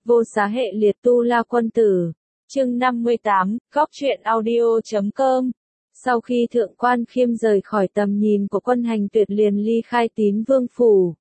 Vô Xá hệ liệt Tu La Quân Tử. Chương 58, Góc truyện audio.com. Sau khi Thượng Quan Khiêm rời khỏi tầm nhìn của Quân Hành Tuyệt liền ly khai Tín Vương phủ.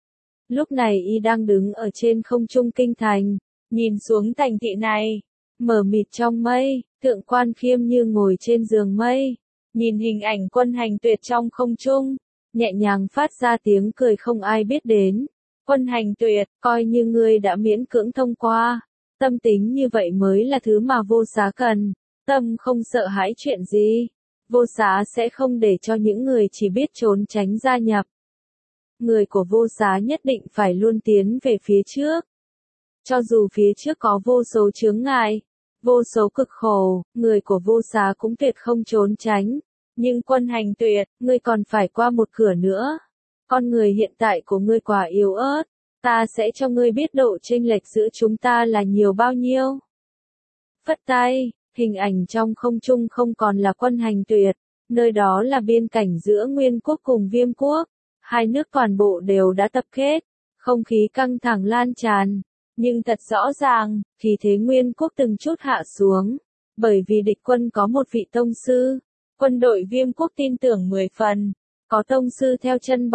Lúc này y đang đứng ở trên không trung kinh thành, nhìn xuống thành thị này, mờ mịt trong mây. Thượng Quan Khiêm như ngồi trên giường mây, nhìn hình ảnh Quân Hành Tuyệt trong không trung, nhẹ nhàng phát ra tiếng cười không ai biết đến. Quân Hành Tuyệt, coi như ngươi đã miễn cưỡng thông qua. Tâm tính như vậy mới là thứ mà Vô Xá cần. Tâm không sợ hãi chuyện gì, Vô Xá sẽ không để cho những người chỉ biết trốn tránh gia nhập. Người của Vô Xá nhất định phải luôn tiến về phía trước. Cho dù phía trước có vô số chướng ngại, vô số cực khổ, người của Vô Xá cũng tuyệt không trốn tránh. Nhưng Quân Hành Tuyệt, ngươi còn phải qua một cửa nữa. Con người hiện tại của ngươi quá yếu ớt, ta sẽ cho ngươi biết độ chênh lệch giữa chúng ta là nhiều bao nhiêu. Phất tay, hình ảnh trong không trung không còn là Quân Hành Tuyệt, nơi đó là biên cảnh giữa Nguyên Quốc cùng Viêm Quốc. Hai nước toàn bộ đều đã tập kết, không khí căng thẳng lan tràn, nhưng thật rõ ràng, khí thế Nguyên Quốc từng chút hạ xuống, bởi vì địch quân có một vị tông sư. Quân đội Viêm Quốc tin tưởng 10 phần, có tông sư theo chân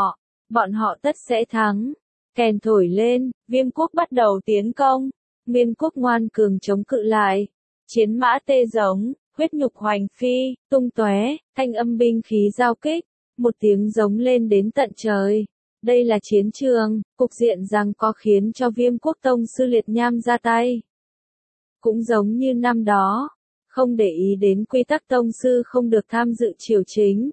bọn họ tất sẽ thắng. Kèn thổi lên, Viêm Quốc bắt đầu tiến công, Nguyên Quốc ngoan cường chống cự lại. Chiến mã tê giống, huyết nhục hoành phi, tung tóe, thanh âm binh khí giao kích, một tiếng giống lên đến tận trời. Đây là chiến trường, cục diện giằng co khiến cho Viêm Quốc tông sư Liệt Nham ra tay. Cũng giống như năm đó, không để ý đến quy tắc tông sư không được tham dự triều chính.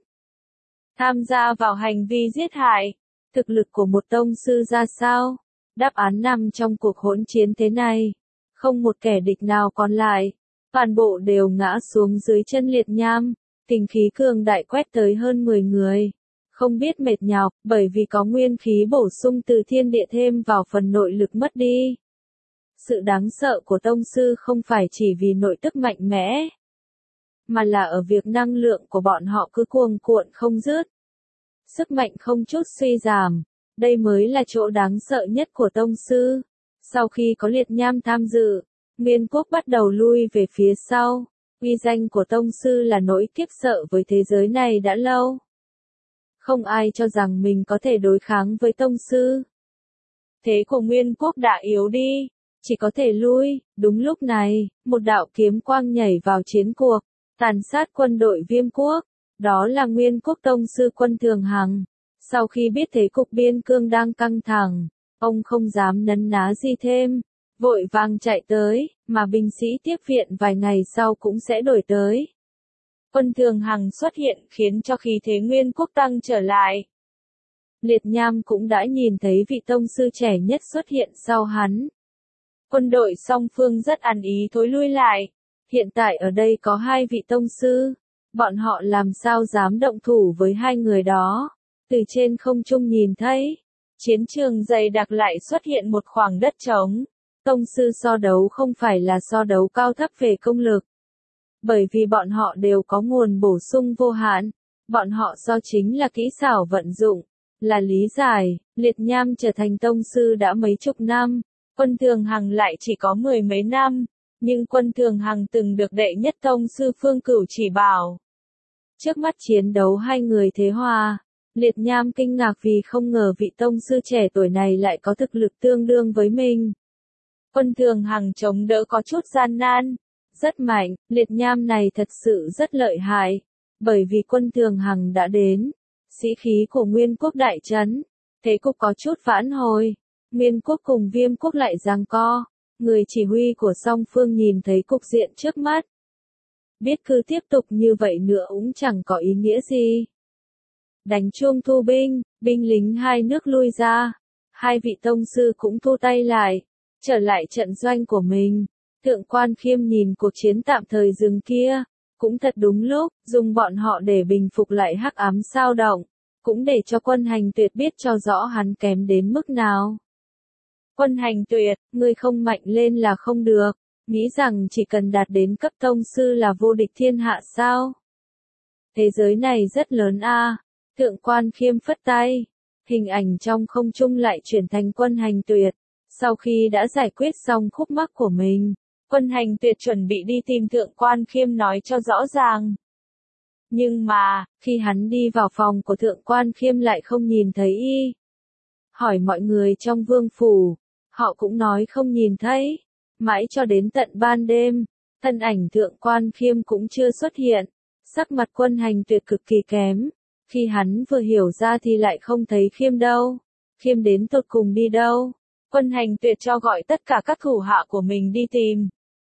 Tham gia vào hành vi giết hại, thực lực của một tông sư ra sao? Đáp án nằm trong cuộc hỗn chiến thế này. Không một kẻ địch nào còn lại, toàn bộ đều ngã xuống dưới chân Liệt Nham, kình khí cường đại quét tới hơn 10 người. Không biết mệt nhọc, bởi vì có nguyên khí bổ sung từ thiên địa thêm vào phần nội lực mất đi. Sự đáng sợ của tông sư không phải chỉ vì nội tức mạnh mẽ, mà là ở việc năng lượng của bọn họ cứ cuồn cuộn không dứt. Sức mạnh không chút suy giảm, đây mới là chỗ đáng sợ nhất của tông sư. Sau khi có Liệt Nham tham dự, Nguyên Quốc bắt đầu lui về phía sau. Uy danh của tông sư là nỗi kiếp sợ với thế giới này đã lâu. Không ai cho rằng mình có thể đối kháng với tông sư. Thế của Nguyên Quốc đã yếu đi, chỉ có thể lui. Đúng lúc này, một đạo kiếm quang nhảy vào chiến cuộc, tàn sát quân đội Viêm Quốc. Đó là Nguyên Quốc tông sư Quân Thường Hằng. Sau khi biết thế cục biên cương đang căng thẳng, ông không dám nấn ná gì thêm, vội vàng chạy tới, mà binh sĩ tiếp viện vài ngày sau cũng sẽ đổi tới. Quân Thường Hằng xuất hiện khiến cho khí thế Nguyên Quốc tăng trở lại. Liệt Nham cũng đã nhìn thấy vị tông sư trẻ nhất xuất hiện sau hắn. Quân đội song phương rất ăn ý thối lui lại. Hiện tại ở đây có hai vị tông sư, bọn họ làm sao dám động thủ với hai người đó. Từ trên không trung nhìn thấy, chiến trường dày đặc lại xuất hiện một khoảng đất trống. Tông sư so đấu không phải là so đấu cao thấp về công lực, bởi vì bọn họ đều có nguồn bổ sung vô hạn. Bọn họ so chính là kỹ xảo vận dụng, là lý giải. Liệt Nham trở thành tông sư đã mấy chục năm, Quân Thường Hằng lại chỉ có 10 mấy năm, nhưng Quân Thường Hằng từng được đệ nhất tông sư Phương Cửu chỉ bảo. Trước mắt chiến đấu hai người thế hòa, Liệt Nham kinh ngạc vì không ngờ vị tông sư trẻ tuổi này lại có thực lực tương đương với mình. Quân Thường Hằng chống đỡ có chút gian nan, rất mạnh. Liệt Nham này thật sự rất lợi hại, bởi vì Quân Thường Hằng đã đến, sĩ khí của Nguyên Quốc đại trấn, thế cục có chút vãn hồi. Nguyên Quốc cùng Viêm Quốc lại giằng co, người chỉ huy của song phương nhìn thấy cục diện trước mắt, biết cứ tiếp tục như vậy nữa cũng chẳng có ý nghĩa gì. Đánh chuông thu binh, binh lính hai nước lui ra, hai vị tông sư cũng thu tay lại, trở lại trận doanh của mình. Thượng Quan Khiêm nhìn cuộc chiến tạm thời dừng kia, cũng thật đúng lúc, dùng bọn họ để bình phục lại hắc ám sao động, cũng để cho Quân Hành Tuyệt biết cho rõ hắn kém đến mức nào. Quân Hành Tuyệt, ngươi không mạnh lên là không được, nghĩ rằng chỉ cần đạt đến cấp tông sư là vô địch thiên hạ sao? Thế giới này rất lớn a. Thượng Quan Khiêm phất tay, hình ảnh trong không trung lại chuyển thành Quân Hành Tuyệt. Sau khi đã giải quyết xong khúc mắc của mình, Quân Hành Tuyệt chuẩn bị đi tìm Thượng Quan Khiêm nói cho rõ ràng. Nhưng mà, khi hắn đi vào phòng của Thượng Quan Khiêm lại không nhìn thấy y. Hỏi mọi người trong vương phủ, họ cũng nói không nhìn thấy. Mãi cho đến tận ban đêm, thân ảnh Thượng Quan Khiêm cũng chưa xuất hiện. Sắc mặt Quân Hành Tuyệt cực kỳ kém. Khi hắn vừa hiểu ra thì lại không thấy Khiêm đâu. Khiêm đến tột cùng đi đâu? Quân Hành Tuyệt cho gọi tất cả các thủ hạ của mình đi tìm.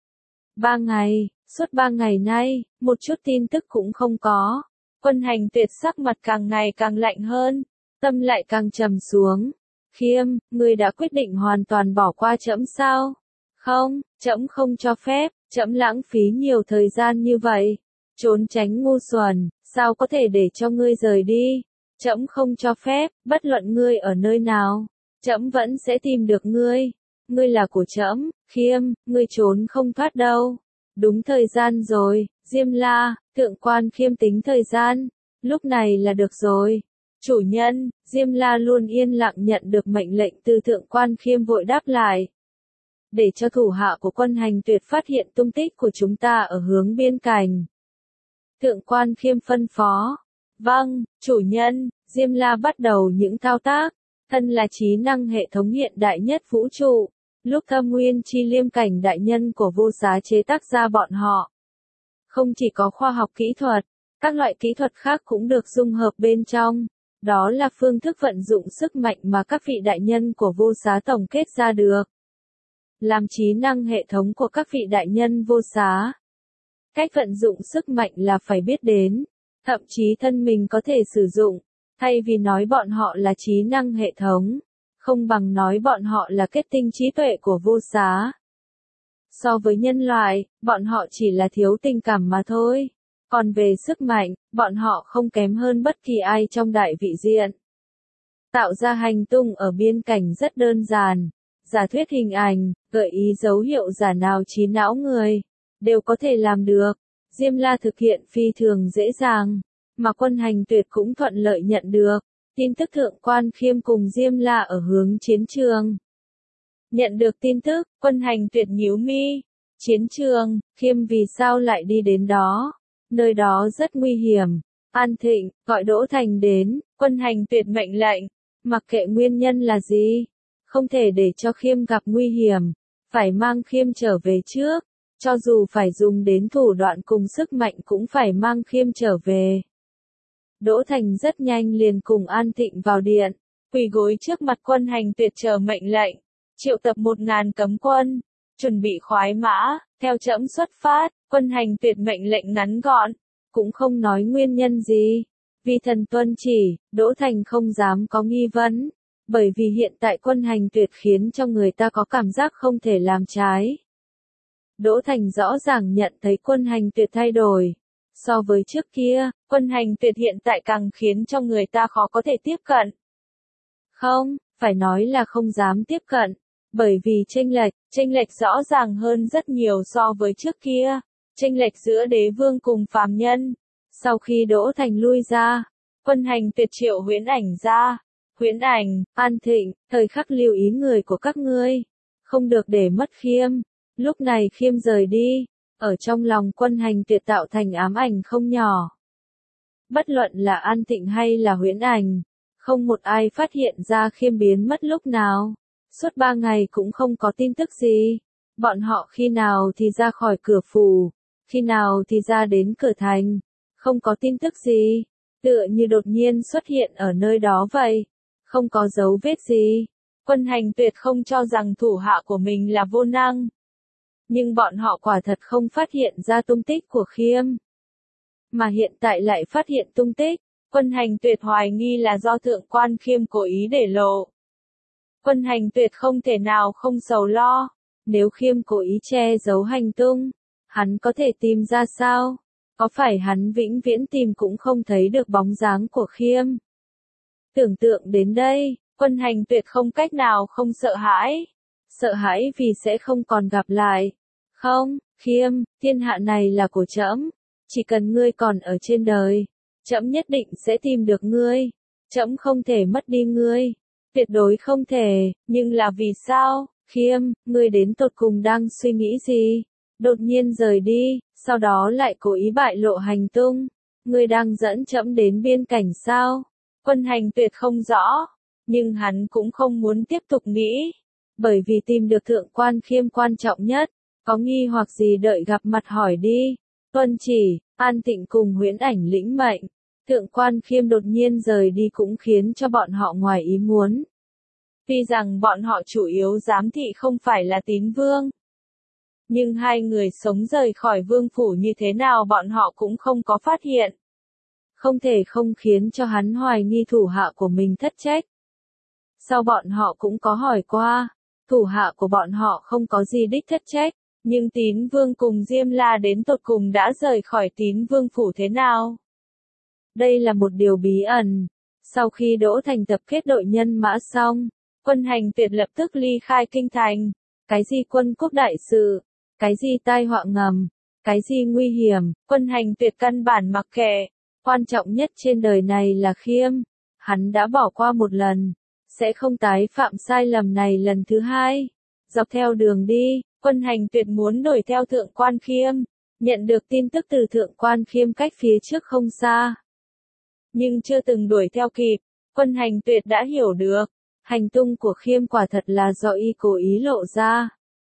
3 ngày, suốt 3 ngày nay, một chút tin tức cũng không có. Quân Hành Tuyệt sắc mặt càng ngày càng lạnh hơn, tâm lại càng trầm xuống. Khiêm, ngươi đã quyết định hoàn toàn bỏ qua trẫm sao? Không, trẫm không cho phép, trẫm lãng phí nhiều thời gian như vậy. Trốn tránh ngu xuẩn, sao có thể để cho ngươi rời đi? Trẫm không cho phép, bất luận ngươi ở nơi nào, trẫm vẫn sẽ tìm được ngươi. Ngươi là của trẫm, Khiêm, ngươi trốn không thoát đâu. Đúng thời gian rồi, Diêm La, Thượng Quan Khiêm tính thời gian. Lúc này là được rồi. Chủ nhân, Diêm La luôn yên lặng nhận được mệnh lệnh từ Thượng Quan Khiêm vội đáp lại. Để cho thủ hạ của Quân Hành Tuyệt phát hiện tung tích của chúng ta ở hướng biên cảnh. Thượng Quan Khiêm phân phó. Vâng, chủ nhân, Diêm La bắt đầu những thao tác. Thân là trí năng hệ thống hiện đại nhất vũ trụ. Lúc Thâm Nguyên Chi Liêm Cảnh đại nhân của Vô Giá chế tác ra bọn họ. Không chỉ có khoa học kỹ thuật, các loại kỹ thuật khác cũng được dung hợp bên trong. Đó là phương thức vận dụng sức mạnh mà các vị đại nhân của Vô Giá tổng kết ra được. Làm trí năng hệ thống của các vị đại nhân Vô Giá. Cách vận dụng sức mạnh là phải biết đến, thậm chí thân mình có thể sử dụng, thay vì nói bọn họ là trí năng hệ thống, không bằng nói bọn họ là kết tinh trí tuệ của Vô Giá. So với nhân loại, bọn họ chỉ là thiếu tình cảm mà thôi. Còn về sức mạnh, bọn họ không kém hơn bất kỳ ai trong đại vị diện. Tạo ra hành tung ở biên cảnh rất đơn giản. Giả thuyết hình ảnh, gợi ý dấu hiệu giả nào trí não người, đều có thể làm được. Diêm La thực hiện phi thường dễ dàng, mà Quân Hành Tuyệt cũng thuận lợi nhận được. Tin tức Thượng Quan Khiêm cùng Diêm La ở hướng chiến trường. Nhận được tin tức, Quân Hành Tuyệt nhíu mi. Chiến trường, Khiêm vì sao lại đi đến đó? Nơi đó rất nguy hiểm. An Thịnh, gọi Đỗ Thành đến. Quân Hành Tuyệt mệnh lệnh. Mặc kệ nguyên nhân là gì, không thể để cho Khiêm gặp nguy hiểm. Phải mang Khiêm trở về trước. Cho dù phải dùng đến thủ đoạn cùng sức mạnh cũng phải mang Khiêm trở về. Đỗ Thành rất nhanh liền cùng An Thịnh vào điện, quỳ gối trước mặt Quân Hành Tuyệt chờ mệnh lệnh, triệu tập 1000 cấm quân, chuẩn bị khoái mã, theo trẫm xuất phát. Quân Hành Tuyệt mệnh lệnh ngắn gọn, cũng không nói nguyên nhân gì, vì thần tuân chỉ. Đỗ Thành không dám có nghi vấn, bởi vì hiện tại Quân Hành Tuyệt khiến cho người ta có cảm giác không thể làm trái. Đỗ Thành rõ ràng nhận thấy Quân Hành Tuyệt thay đổi. So với trước kia, Quân Hành Tuyệt hiện tại càng khiến cho người ta khó có thể tiếp cận. Không, phải nói là không dám tiếp cận, bởi vì chênh lệch rõ ràng hơn rất nhiều so với trước kia, chênh lệch giữa đế vương cùng phàm nhân. Sau khi Đỗ Thành lui ra, Quân Hành Tuyệt triệu Huyễn Ảnh ra. Huyễn Ảnh, An Thịnh, thời khắc lưu ý người của các ngươi, không được để mất Khiêm. Lúc này Khiêm rời đi, ở trong lòng Quân Hành Tuyệt tạo thành ám ảnh không nhỏ. Bất luận là An Thịnh hay là Huyễn Ảnh, không một ai phát hiện ra Khiêm biến mất lúc nào. Suốt 3 ngày cũng không có tin tức gì. Bọn họ khi nào thì ra khỏi cửa phủ, khi nào thì ra đến cửa thành. Không có tin tức gì, tựa như đột nhiên xuất hiện ở nơi đó vậy. Không có dấu vết gì. Quân Hành Tuyệt không cho rằng thủ hạ của mình là vô năng. Nhưng bọn họ quả thật không phát hiện ra tung tích của Khiêm. Mà hiện tại lại phát hiện tung tích. Quân Hành Tuyệt hoài nghi là do Thượng Quan Khiêm cố ý để lộ. Quân Hành Tuyệt không thể nào không sầu lo. Nếu Khiêm cố ý che giấu hành tung, hắn có thể tìm ra sao? Có phải hắn vĩnh viễn tìm cũng không thấy được bóng dáng của Khiêm? Tưởng tượng đến đây, Quân Hành Tuyệt không cách nào không sợ hãi. Sợ hãi vì sẽ không còn gặp lại. Không, Khiêm, thiên hạ này là của trẫm. Chỉ cần ngươi còn ở trên đời, trẫm nhất định sẽ tìm được ngươi. Trẫm không thể mất đi ngươi. Tuyệt đối không thể, nhưng là vì sao? Khiêm, ngươi đến tột cùng đang suy nghĩ gì? Đột nhiên rời đi, sau đó lại cố ý bại lộ hành tung. Ngươi đang dẫn trẫm đến biên cảnh sao? Quân Hành Tuyệt không rõ, nhưng hắn cũng không muốn tiếp tục nghĩ. Bởi vì tìm được Thượng Quan Khiêm quan trọng nhất, có nghi hoặc gì đợi gặp mặt hỏi đi. Tuân chỉ, An Tịnh cùng Huyễn Ảnh lĩnh mệnh. Thượng Quan Khiêm đột nhiên rời đi cũng khiến cho bọn họ ngoài ý muốn. Tuy rằng bọn họ chủ yếu giám thị không phải là Tín Vương, nhưng hai người sống rời khỏi vương phủ như thế nào bọn họ cũng không có phát hiện. Không thể không khiến cho hắn hoài nghi thủ hạ của mình thất trách. Sau bọn họ cũng có hỏi qua, thủ hạ của bọn họ không có gì đích thất trách, nhưng Tín Vương cùng Diêm La đến tột cùng đã rời khỏi Tín Vương phủ thế nào? Đây là một điều bí ẩn. Sau khi Đỗ Thành tập kết đội nhân mã xong, Quân Hành Tuyệt lập tức ly khai kinh thành. Cái gì quân quốc đại sự, cái gì tai họa ngầm, cái gì nguy hiểm, Quân Hành Tuyệt căn bản mặc kệ. Quan trọng nhất trên đời này là Khiêm. Hắn đã bỏ qua một lần, sẽ không tái phạm sai lầm này lần thứ hai. Dọc theo đường đi, Quân Hành Tuyệt muốn đuổi theo Thượng Quan Khiêm, nhận được tin tức từ Thượng Quan Khiêm cách phía trước không xa. Nhưng chưa từng đuổi theo kịp, Quân Hành Tuyệt đã hiểu được, hành tung của Khiêm quả thật là do y cố ý lộ ra.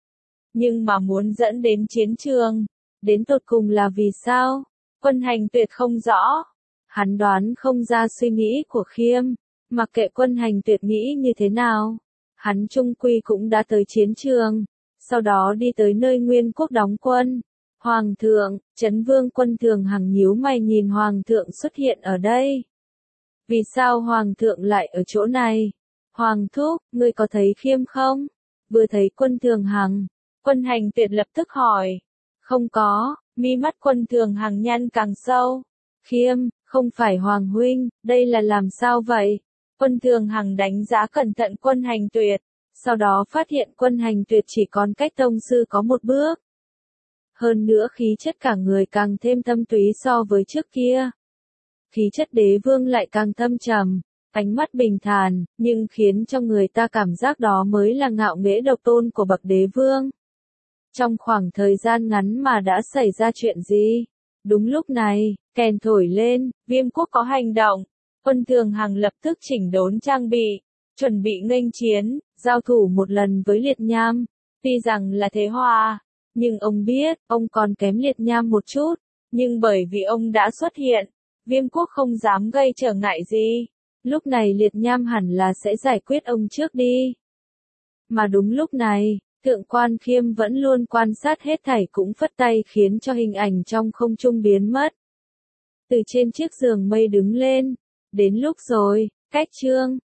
Nhưng mà muốn dẫn đến chiến trường, đến tột cùng là vì sao? Quân Hành Tuyệt không rõ. Hắn đoán không ra suy nghĩ của Khiêm, mặc kệ Quân Hành Tuyệt nghĩ như thế nào. Hắn chung quy cũng đã tới chiến trường, sau đó đi tới nơi Nguyên Quốc đóng quân. Hoàng thượng, Trấn Vương Quân Thường Hằng nhíu mày nhìn Hoàng thượng xuất hiện ở đây. Vì sao Hoàng thượng lại ở chỗ này? Hoàng thúc, ngươi có thấy Khiêm không? Vừa thấy Quân Thường Hằng, Quân Hành Tuyệt lập tức hỏi. Không có, mi mắt Quân Thường Hằng nhăn càng sâu. Khiêm, không phải Hoàng huynh, đây là làm sao vậy? Quân Thường Hằng đánh giá cẩn thận Quân Hành Tuyệt, sau đó phát hiện Quân Hành Tuyệt chỉ còn cách tông sư có một bước. Hơn nữa khí chất cả người càng thêm thâm túy so với trước kia. Khí chất đế vương lại càng thâm trầm, ánh mắt bình thản, nhưng khiến cho người ta cảm giác đó mới là ngạo nghễ độc tôn của bậc đế vương. Trong khoảng thời gian ngắn mà đã xảy ra chuyện gì? Đúng lúc này, kèn thổi lên, Viêm quốc có hành động. Quân Thường Hằng lập tức chỉnh đốn trang bị, chuẩn bị nghênh chiến, giao thủ một lần với Liệt Nham. Tuy rằng là thế hòa, nhưng ông biết, ông còn kém Liệt Nham một chút. Nhưng bởi vì ông đã xuất hiện, Viêm quốc không dám gây trở ngại gì. Lúc này Liệt Nham hẳn là sẽ giải quyết ông trước đi. Mà đúng lúc này, Thượng Quan Khiêm vẫn luôn quan sát hết thảy cũng phất tay khiến cho hình ảnh trong không trung biến mất. Từ trên chiếc giường mây đứng lên. Đến lúc rồi, cách chương.